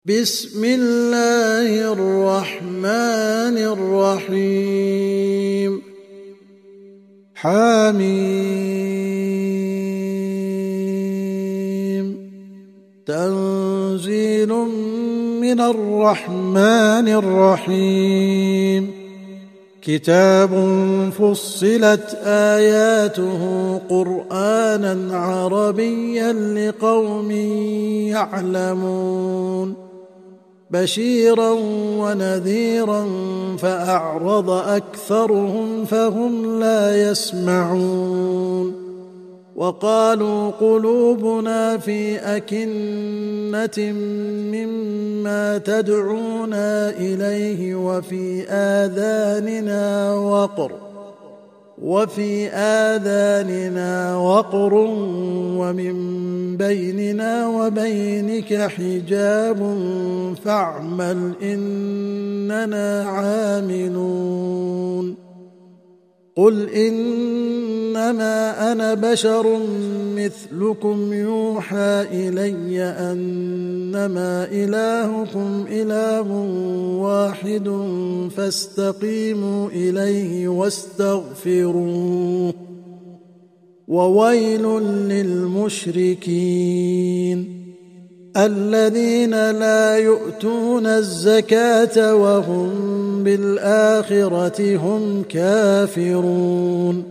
بسم الله الرحمن الرحيم حميم تنزيل من الرحمن الرحيم كتاب فصلت آياته قرآنا عربيا لقوم يعلمون بشيرا ونذيرا فأعرض أكثرهم فهم لا يسمعون وقالوا قلوبنا في أكنة مما تدعونا إليه وفي آذاننا وقر ومن بيننا وبينك حجاب فاعمل إننا عاملون قل إنما أنا بشر مثلكم يوحى إلي أنما إلهكم إله واحد فاستقيموا إليه واستغفروه وويل للمشركين الذين لا يؤتون الزكاة وهم بالآخرة هم كافرون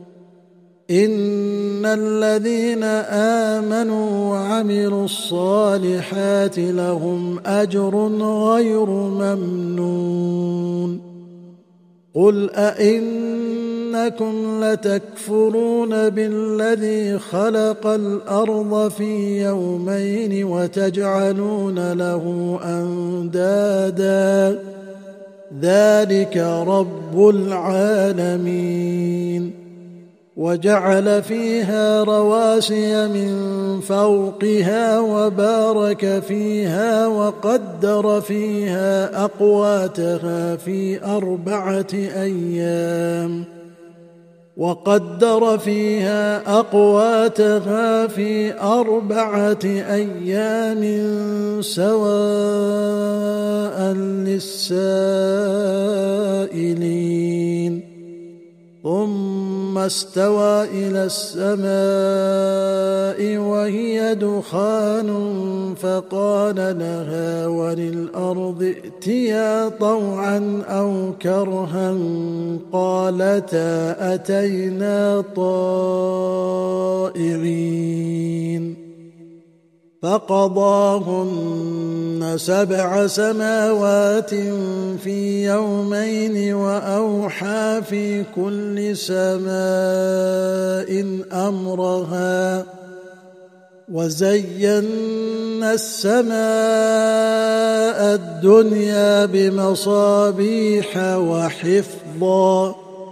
إن الذين آمنوا وعملوا الصالحات لهم أجر غير ممنون قل أئنكم لتكفرون بالذي خلق الأرض في يومين وتجعلون له أندادا ذلك رب العالمين وجعل فيها رواسي من فوقها وبارك فيها وقدر فيها أقواتها في أربعة أيام سواء للسائلين ثم استوى إلى السماء وهي دخان فقال لها وللأرض ائتيا طوعا أو كرها قالتا أتينا طائعين فقضاهن 7 سماوات في يومين وأوحى في كل سماء أمرها وزينا السماء الدنيا بمصابيح وحفظا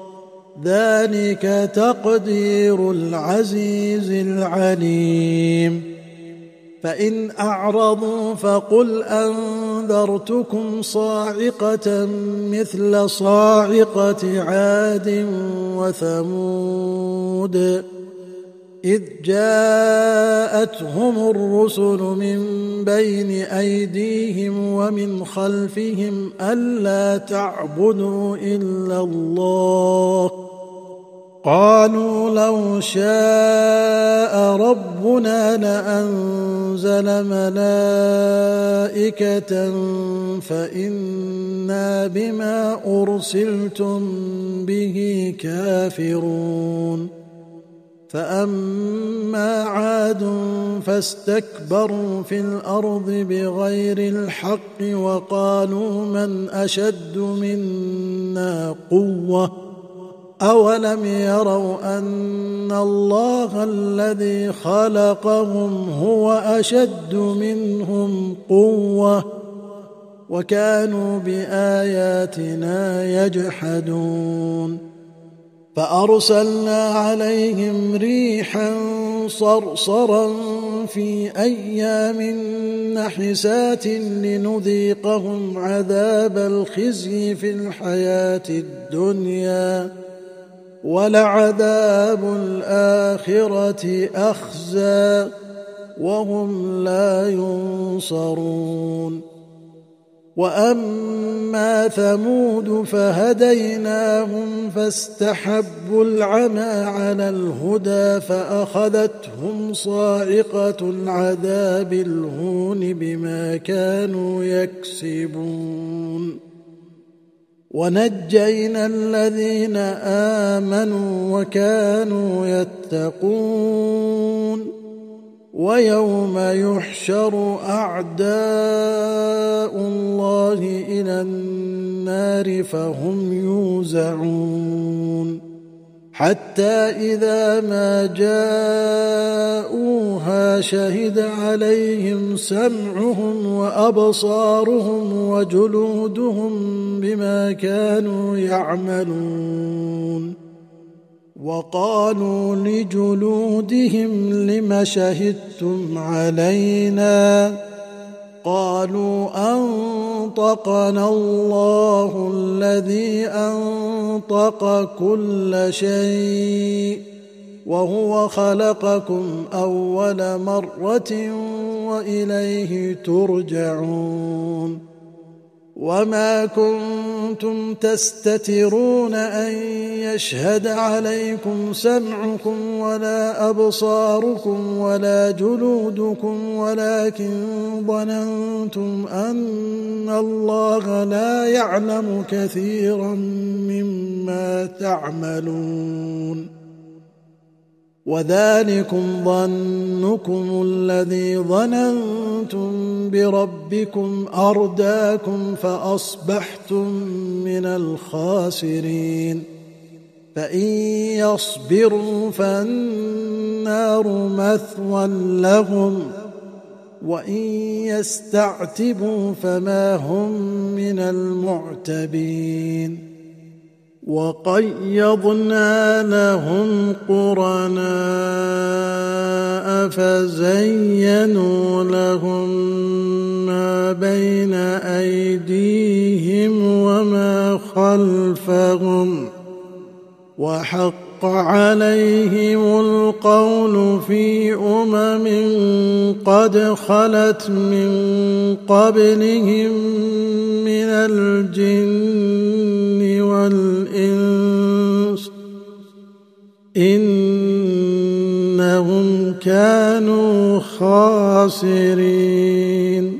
ذلك تقدير العزيز العليم فإن أعرضوا فقل أنذرتكم صاعقة مثل صاعقة عاد وثمود إذ جاءتهم الرسل من بين أيديهم ومن خلفهم ألا تعبدوا إلا الله قالوا لو شاء ربنا لأنزل ملائكة فإنا بما أرسلتم به كافرون فأما عاد فاستكبروا في الأرض بغير الحق وقالوا من أشد منا قوة أولم يروا أن الله الذي خلقهم هو أشد منهم قوة وكانوا بآياتنا يجحدون فأرسلنا عليهم ريحا صرصرا في أيام نحسات لنذيقهم عذاب الخزي في الحياة الدنيا ولعذاب الآخرة أخزى وهم لا ينصرون. وأما ثمود فهديناهم فاستحبوا العمى على الهدى فأخذتهم صاعقة العذاب الهون بما كانوا يكسبون. ونجينا الذين آمنوا وكانوا يتقون. ويوم يحشر أعداء الله إلى النار فهم يوزعون حتى إذا ما جاءوها شهد عليهم سمعهم وأبصارهم وجلودهم بما كانوا يعملون. وقالوا لجلودهم لم شهدتم علينا؟ قالوا أنطقنا الله الذي أنطق كل شيء وهو خلقكم أول مرة وإليه ترجعون. وما كنتم تستترون أن يشهد عليكم سمعكم ولا أبصاركم ولا جلودكم ولكن ظننتم أن الله لا يعلم كثيرا مما تعملون. وذلكم ظنكم الذي ظننتم بربكم أرداكم فأصبحتم من الخاسرين. فإن يصبروا فالنار مثوى لهم وإن يستعتبوا فما هم من المعتبين. وقيضنا لهم قرناء فزينوا لهم ما بين أيديهم وما خلفهم وحق عليهم القول في قد خلت من قبلهم من الجن والإنس إنهم كانوا خاسرين.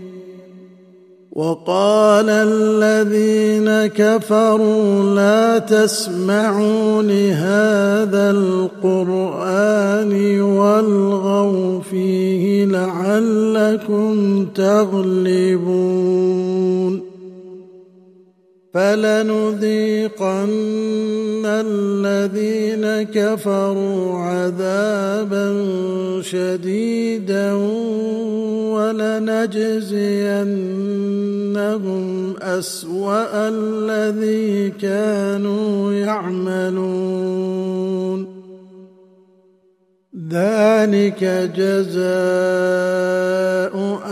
وقال الذين كفروا لا تسمعوا لهذا القرآن والغوا فيه لعلكم تغلبون. فلنذيقن الذين كفروا عذابا شديدا ولنجزينهم أسوأ الذي كانوا يعملون. ذلك جزاء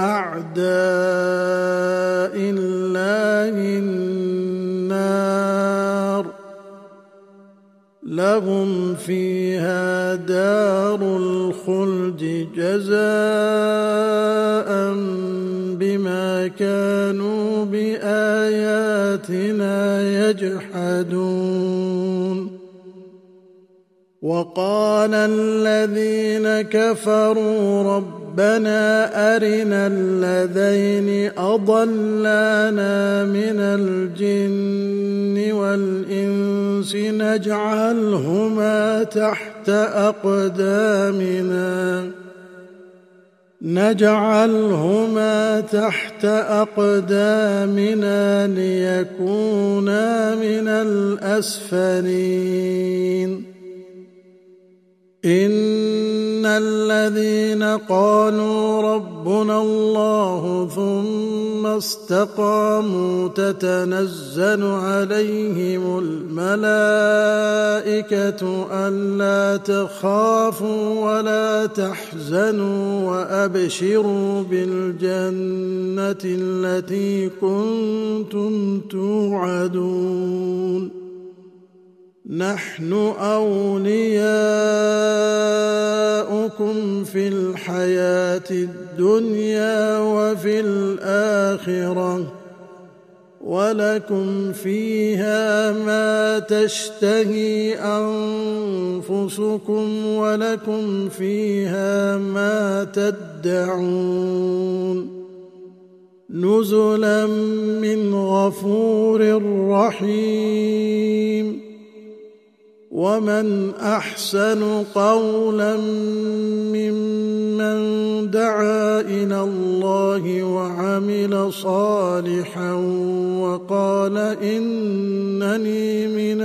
أعداء الله النار لهم فيها دار الخلد جزاء بما كانوا بآياتنا يجحدون. وقال الذين كفروا ربنا أرنا الذين أضلانا من الجن والإنس نجعلهما تحت أقدامنا ليكونا من الأسفلين. إن الذين قالوا ربنا الله ثم استقاموا تتنزل عليهم الملائكة ألا تخافوا ولا تحزنوا وأبشروا بالجنة التي كنتم توعدون. نحن أولياؤكم في الحياة الدنيا وفي الآخرة ولكم فيها ما تشتهي أنفسكم ولكم فيها ما تدعون نزلا من غفور رحيم ومن أحسن قولا ممن دعا إلى الله وعمل صالحا وقال إنني من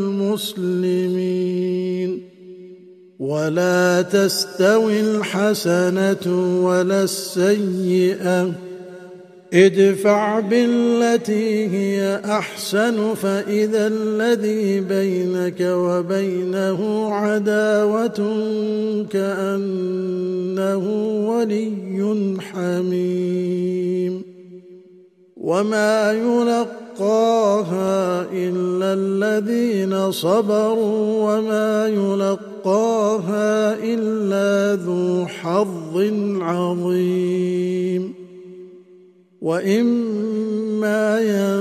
المسلمين ولا تستوي الحسنة ولا السيئة ادفع بالتي هي أحسن فإذا الذي بينك وبينه عداوة كأنه ولي حميم وما يلقاها إلا الذين صبروا وما يلقاها إلا ذو حظ عظيم وإما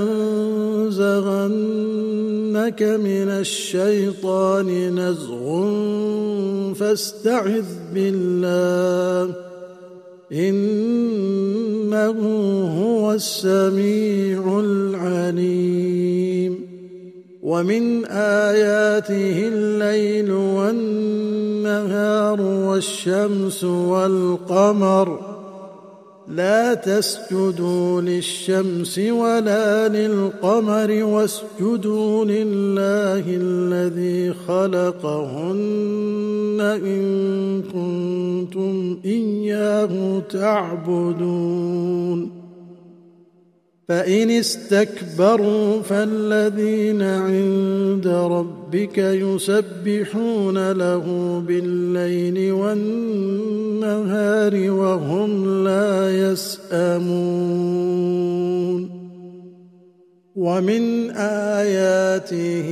ينزغنك من الشيطان نزغ فاستعذ بالله إنه هو السميع العليم ومن آياته الليل والنهار والشمس والقمر لا تسجدوا للشمس ولا للقمر واسجدوا لله الذي خلقهن إن كنتم إياه تعبدون فإن استكبروا فالذين عند ربك يسبحون له بالليل والنهار وهم لا يسأمون ومن آياته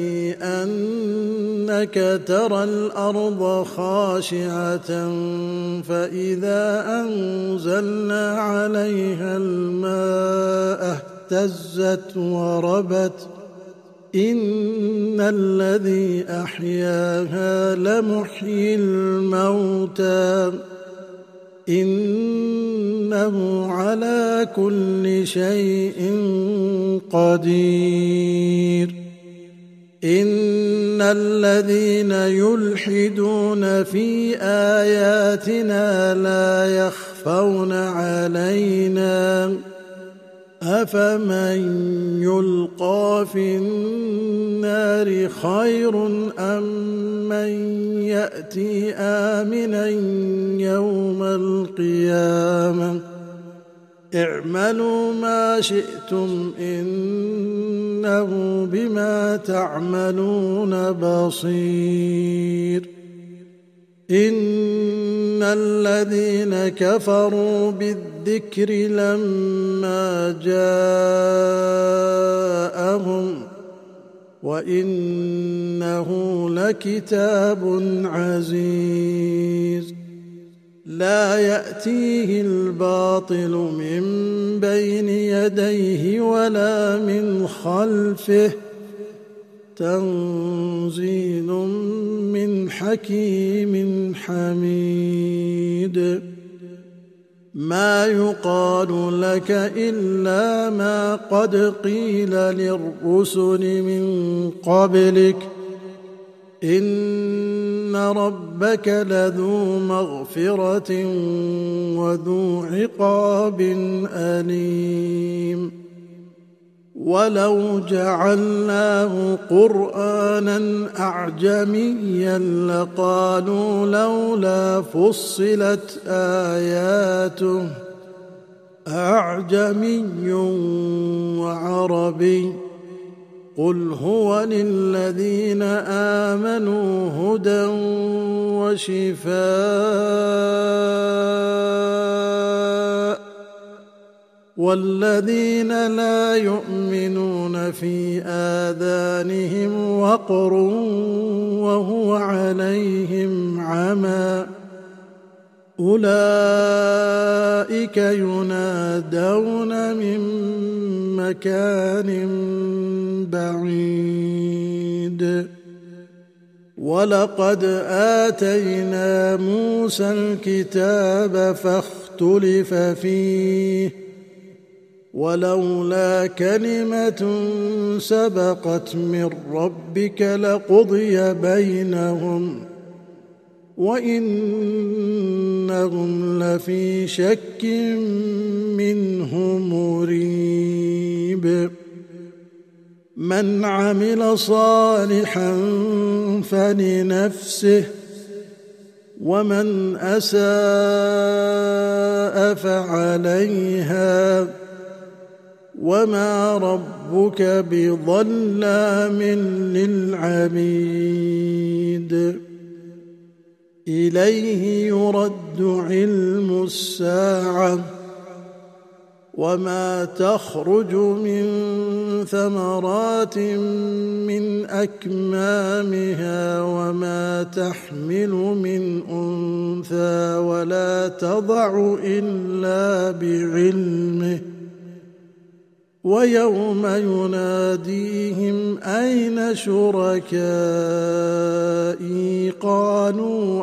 أنك ترى الأرض خاشعة فإذا أنزلنا عليها الماء اهتزت وربت إن الذي أحياها لمحيي الموتى إنه على كل شيء قدير إن الذين يلحدون في آياتنا لا يخفون علينا أفمن يلقى في النار خير أم من يأتي آمنا يوم القيامة اعملوا ما شئتم إنه بما تعملون بصير إن الذين كفروا بالذكر لما جاءهم وإنه لكتاب عزيز لا يأتيه الباطل من بين يديه ولا من خلفه تنزيل من حكيم حميد ما يقال لك إلا ما قد قيل للرسل من قبلك إن ربك لذو مغفرة وذو عقاب أليم ولو جعلناه قرآنا أعجميا لقالوا لولا فصلت آياته أعجمي وعربي قل هو للذين آمنوا هدى وشفاء والذين لا يؤمنون في آذانهم وقر وهو عليهم عمى أولئك ينادون من مكان بعيد ولقد آتينا موسى الكتاب فاختلف فيه ولولا كلمة سبقت من ربك لقضي بينهم وإنهم لفي شك منه مريب من عمل صالحا فلنفسه ومن أساء فعليها وما ربك بظلام للعبيد إليه يرد علم الساعة وما تخرج من ثمرات من أكمامها وما تحمل من أنثى ولا تضع إلا بعلمه ويوم يناديهم أين شركائي قالوا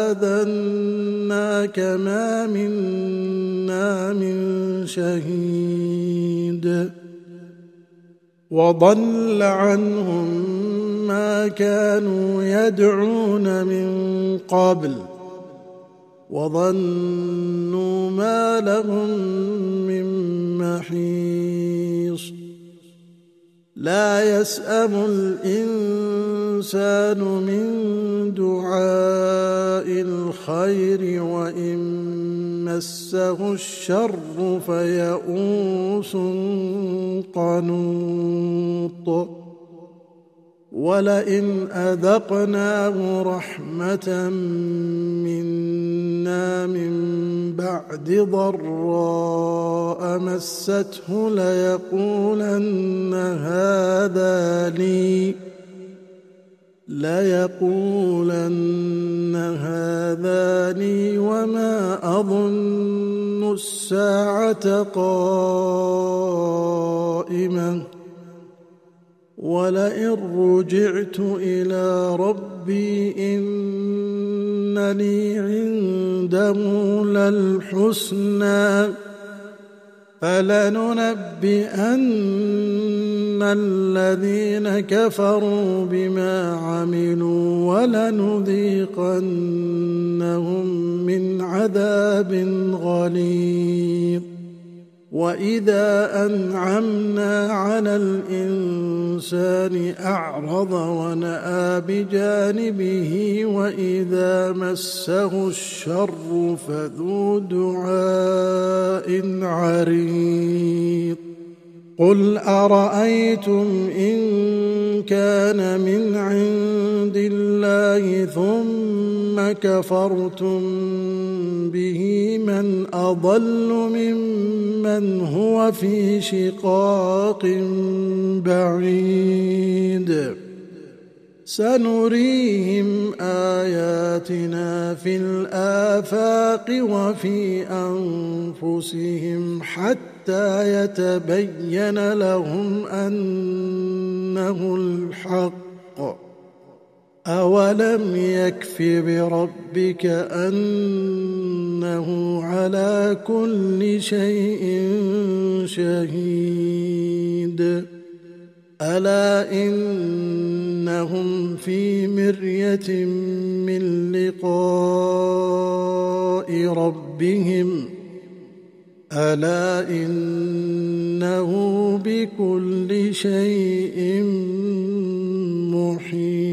آذناك ما منا من شهيد وضل عنهم ما كانوا يدعون من قبل وظنوا ما لهم من محيص لا يسأم الإنسان من دعاء الخير وإن مسه الشر فيئوس قنوط ولئن أذقناه رحمة منا من بعد ضراء مسته ليقولن هذا لي وما أظن الساعة قائمة ولئن رجعت إلى ربي إن لي عنده للحسنى فلننبئن الذين كفروا بما عملوا ولنذيقنهم من عذاب غليظ وإذا أنعمنا على الإنسان أعرض ونأى بجانبه وإذا مسه الشر فذو دعاء عريض قل أرأيتم إن كان من عند الله ثم كفرتم به من أضل ممن هو في شقاق بعيد سنريهم آياتنا في الآفاق وفي أنفسهم حتى يتبين لهم أنه الحق أولم يكف بربك أنه على كل شيء شهيد ألا إنهم في مرية من لقاء ربهم ألا إنه بكل شيء محيط